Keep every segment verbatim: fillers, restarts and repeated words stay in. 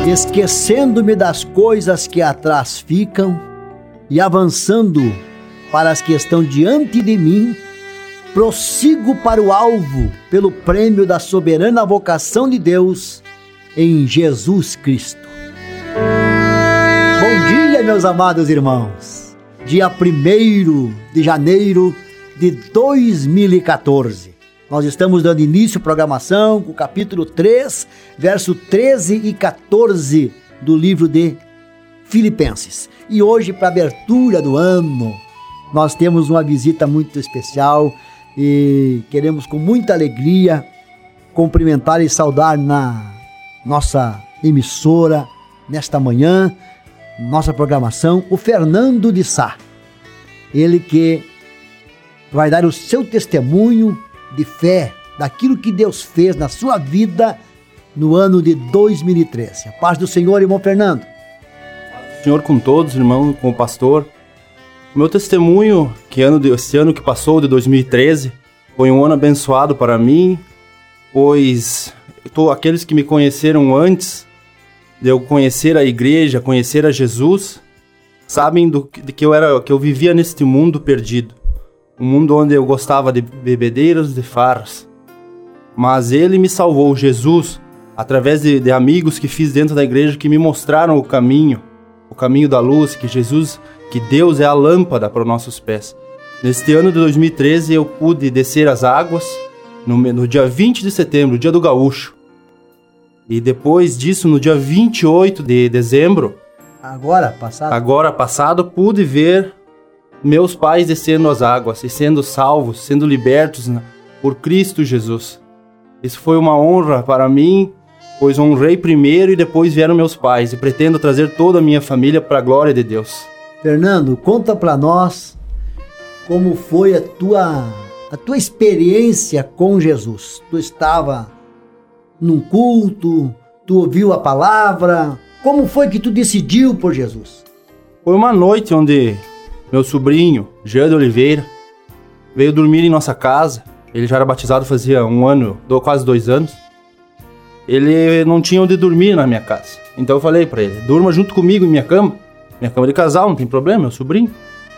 esquecendo-me das coisas que atrás ficam e avançando para as que estão diante de mim, prossigo para o alvo pelo prêmio da soberana vocação de Deus em Jesus Cristo. Bom dia, meus amados irmãos. Dia primeiro de janeiro de dois mil e quatorze. Nós estamos dando início à programação com o capítulo três, verso treze e quatorze do livro de Filipenses. E hoje, para a abertura do ano, nós temos uma visita muito especial e queremos com muita alegria cumprimentar e saudar na nossa emissora, nesta manhã, nossa programação, o Fernando de Sá. Ele que vai dar o seu testemunho de fé daquilo que Deus fez na sua vida no ano de dois mil e treze. A paz do Senhor, irmão Fernando. Senhor com todos, irmão, com o pastor. O meu testemunho, que ano de, esse ano que passou, de dois mil e treze, foi um ano abençoado para mim, pois tô, aqueles que me conheceram antes de eu conhecer a igreja, conhecer a Jesus, sabem do, de que, eu era, que eu vivia neste mundo perdido. Um mundo onde eu gostava de bebedeiras, de farras. Mas Ele me salvou, Jesus, através de, de amigos que fiz dentro da igreja que me mostraram o caminho, o caminho da luz, que Jesus, que Deus é a lâmpada para os nossos pés. Neste ano de dois mil e treze eu pude descer as águas no, no dia vinte de setembro, dia do gaúcho. E depois disso, no dia vinte e oito de dezembro, agora passado, agora passado pude ver meus pais descendo as águas e sendo salvos, sendo libertos por Cristo Jesus. Isso foi uma honra para mim, pois honrei primeiro e depois vieram meus pais, e pretendo trazer toda a minha família para a glória de Deus. Fernando, conta para nós como foi a tua, a tua experiência com Jesus. Tu estava num culto, tu ouviu a palavra, como foi que tu decidiu por Jesus? Foi uma noite onde meu sobrinho, Jean de Oliveira, veio dormir em nossa casa. Ele já era batizado fazia um ano, quase dois anos. Ele não tinha onde dormir na minha casa. Então eu falei pra ele, durma junto comigo em minha cama. Minha cama de casal, não tem problema, meu sobrinho.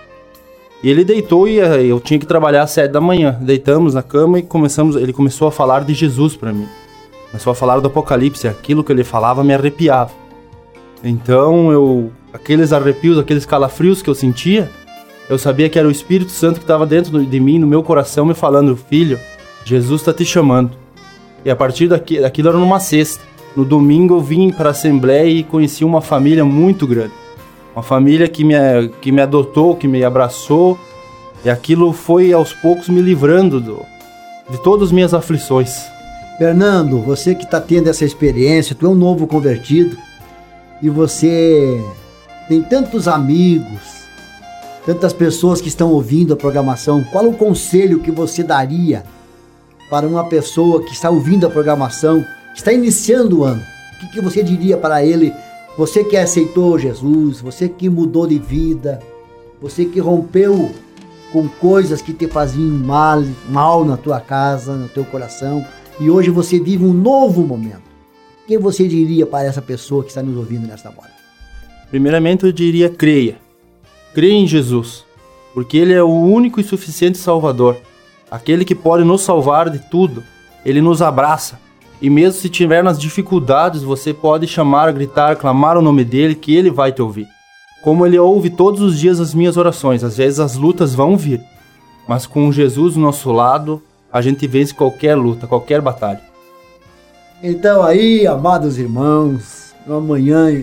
E ele deitou e eu tinha que trabalhar às sete da manhã. Deitamos na cama e começamos, ele começou a falar de Jesus pra mim. Começou a falar do Apocalipse, aquilo que ele falava me arrepiava. Então eu... aqueles arrepios, aqueles calafrios que eu sentia, eu sabia que era o Espírito Santo que estava dentro de mim, no meu coração, me falando, filho, Jesus está te chamando. E a partir daqui, daquilo era numa sexta. No domingo eu vim para a Assembleia e conheci uma família muito grande. Uma família que me, que me adotou, que me abraçou. E aquilo foi aos poucos me livrando do, de todas as minhas aflições. Fernando, você que está tendo essa experiência, tu é um novo convertido. E você tem tantos amigos, tantas pessoas que estão ouvindo a programação. Qual o conselho que você daria para uma pessoa que está ouvindo a programação, que está iniciando o ano? O que, que você diria para ele? Você que aceitou Jesus, você que mudou de vida, você que rompeu com coisas que te faziam mal, mal na tua casa, no teu coração, e hoje você vive um novo momento. O que você diria para essa pessoa que está nos ouvindo nesta hora? Primeiramente eu diria creia. Creia em Jesus, porque Ele é o único e suficiente Salvador. Aquele que pode nos salvar de tudo. Ele nos abraça. E mesmo se tiver nas dificuldades, você pode chamar, gritar, clamar o nome dEle, que Ele vai te ouvir. Como Ele ouve todos os dias as minhas orações. Às vezes as lutas vão vir, mas com Jesus do nosso lado, a gente vence qualquer luta, qualquer batalha. Então aí, amados irmãos, uma manhã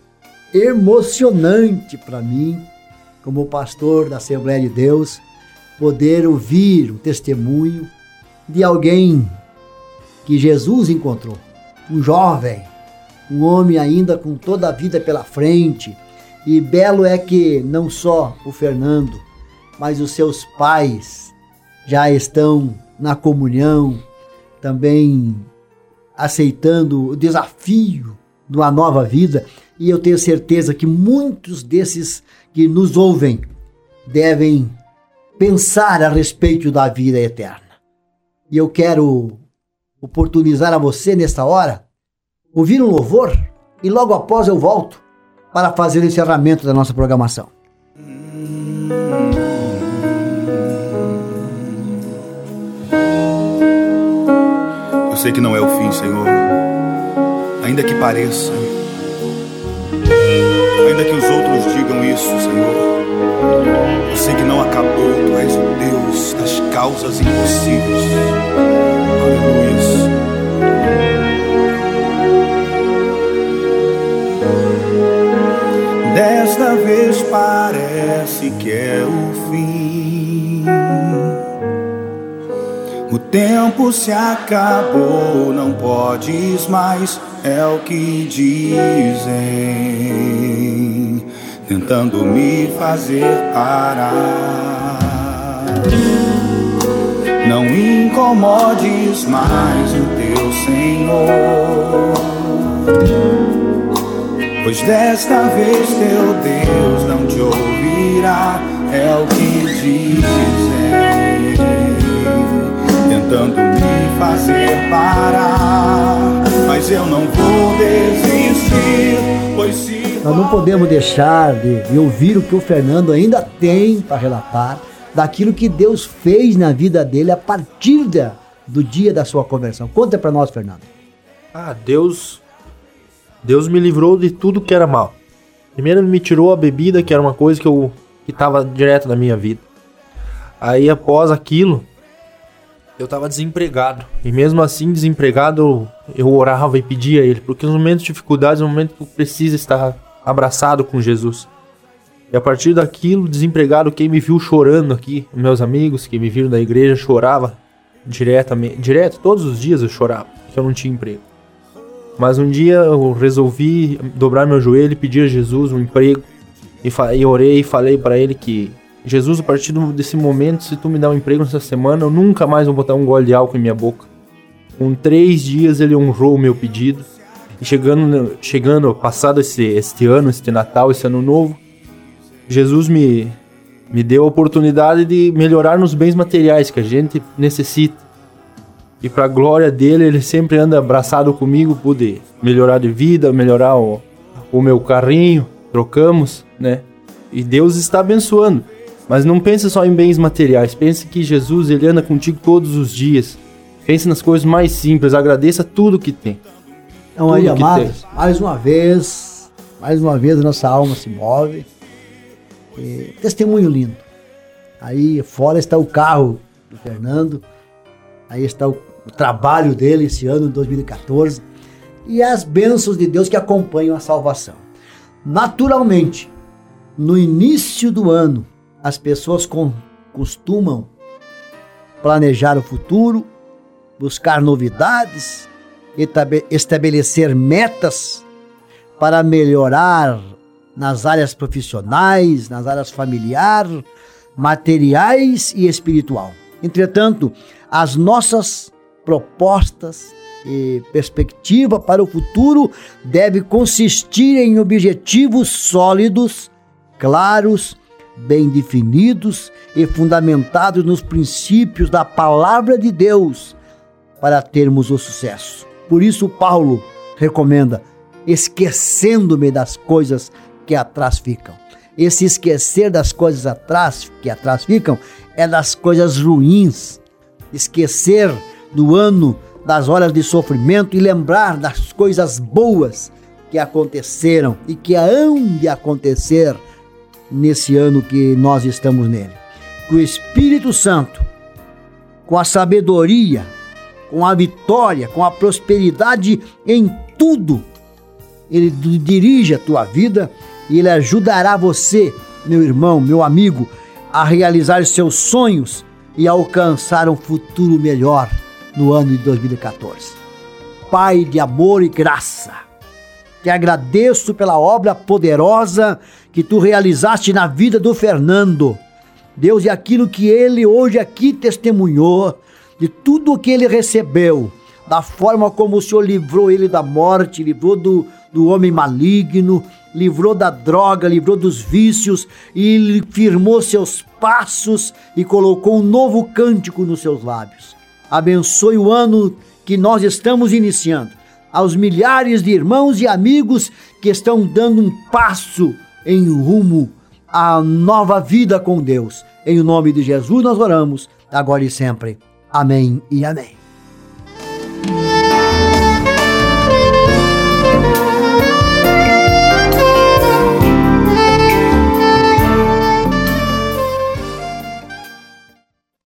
emocionante para mim, como pastor da Assembleia de Deus, poder ouvir um testemunho de alguém que Jesus encontrou. Um jovem, um homem ainda com toda a vida pela frente. E belo é que não só o Fernando, mas os seus pais já estão na comunhão, também aceitando o desafio de uma nova vida. E eu tenho certeza que muitos desses que nos ouvem devem pensar a respeito da vida eterna. E eu quero oportunizar a você nesta hora ouvir um louvor e logo após eu volto para fazer o encerramento da nossa programação. Eu sei que não é o fim, Senhor, ainda que pareça, ainda que os outros digam isso, Senhor. Eu sei que não acabou, Tu és o Deus das causas impossíveis. Aleluia. Desta vez parece que é o fim. O tempo se acabou, não podes mais, é o que dizem, tentando me fazer parar. Não incomodes mais o teu Senhor, pois desta vez teu Deus não te ouvirá, é o que dizem, tentando me fazer parar, mas eu não vou desistir, pois se... Nós não podemos deixar de, de ouvir o que o Fernando ainda tem para relatar daquilo que Deus fez na vida dele a partir da, do dia da sua conversão. Conta para nós, Fernando. Ah, Deus... Deus me livrou de tudo que era mal. Primeiro ele me tirou a bebida, que era uma coisa que eu que estava direto na minha vida. Aí após aquilo, eu estava desempregado. E mesmo assim, desempregado, eu, eu orava e pedia a Ele. Porque nos momentos de dificuldades, no momento que eu preciso estar abraçado com Jesus. E a partir daquilo, desempregado, quem me viu chorando aqui, meus amigos que me viram da igreja, chorava diretamente. Direto, todos os dias eu chorava, porque eu não tinha emprego. Mas um dia eu resolvi dobrar meu joelho e pedir a Jesus um emprego. E, fa- e orei e falei para Ele que Jesus, a partir desse momento, se tu me dá um emprego nessa semana, eu nunca mais vou botar um gole de álcool em minha boca. Com três dias Ele honrou o meu pedido. E chegando, chegando passado esse, este ano, este Natal, esse ano novo, Jesus me, me deu a oportunidade de melhorar nos bens materiais que a gente necessita. E para a glória dele, ele sempre anda abraçado comigo, pude melhorar de vida, melhorar o, o meu carrinho, trocamos, né? E Deus está abençoando. Mas não pense só em bens materiais, pense que Jesus, ele anda contigo todos os dias. Pense nas coisas mais simples, agradeça tudo que tem. Então tudo aí, amados, mais uma vez, mais uma vez a nossa alma se move. E, testemunho lindo. Aí fora está o carro do Fernando, aí está o o trabalho dele esse ano, dois mil e catorze, e as bênçãos de Deus que acompanham a salvação. Naturalmente, no início do ano, as pessoas com, costumam planejar o futuro, buscar novidades, estabelecer metas para melhorar nas áreas profissionais, nas áreas familiar, materiais e espiritual. Entretanto, as nossas propostas e perspectiva para o futuro deve consistir em objetivos sólidos, claros, bem definidos e fundamentados nos princípios da palavra de Deus para termos o sucesso. Por isso Paulo recomenda: esquecendo-me das coisas que atrás ficam. Esse esquecer das coisas atrás, que atrás ficam é das coisas ruins. Esquecer do ano, das horas de sofrimento e lembrar das coisas boas que aconteceram e que hão de acontecer nesse ano que nós estamos nele. Que o Espírito Santo, com a sabedoria, com a vitória, com a prosperidade em tudo, Ele dirige a tua vida e Ele ajudará você, meu irmão, meu amigo, a realizar seus sonhos e alcançar um futuro melhor no ano de dois mil e catorze. Pai de amor e graça, te agradeço pela obra poderosa que tu realizaste na vida do Fernando. Deus, e aquilo que ele hoje aqui testemunhou, de tudo o que ele recebeu, da forma como o Senhor livrou ele da morte, livrou do, do homem maligno, livrou da droga, livrou dos vícios, e ele firmou seus passos e colocou um novo cântico nos seus lábios. Abençoe o ano que nós estamos iniciando. aos milhares de irmãos e amigos que estão dando um passo em rumo à nova vida com Deus. Em nome de Jesus nós oramos, agora e sempre. Amém e amém.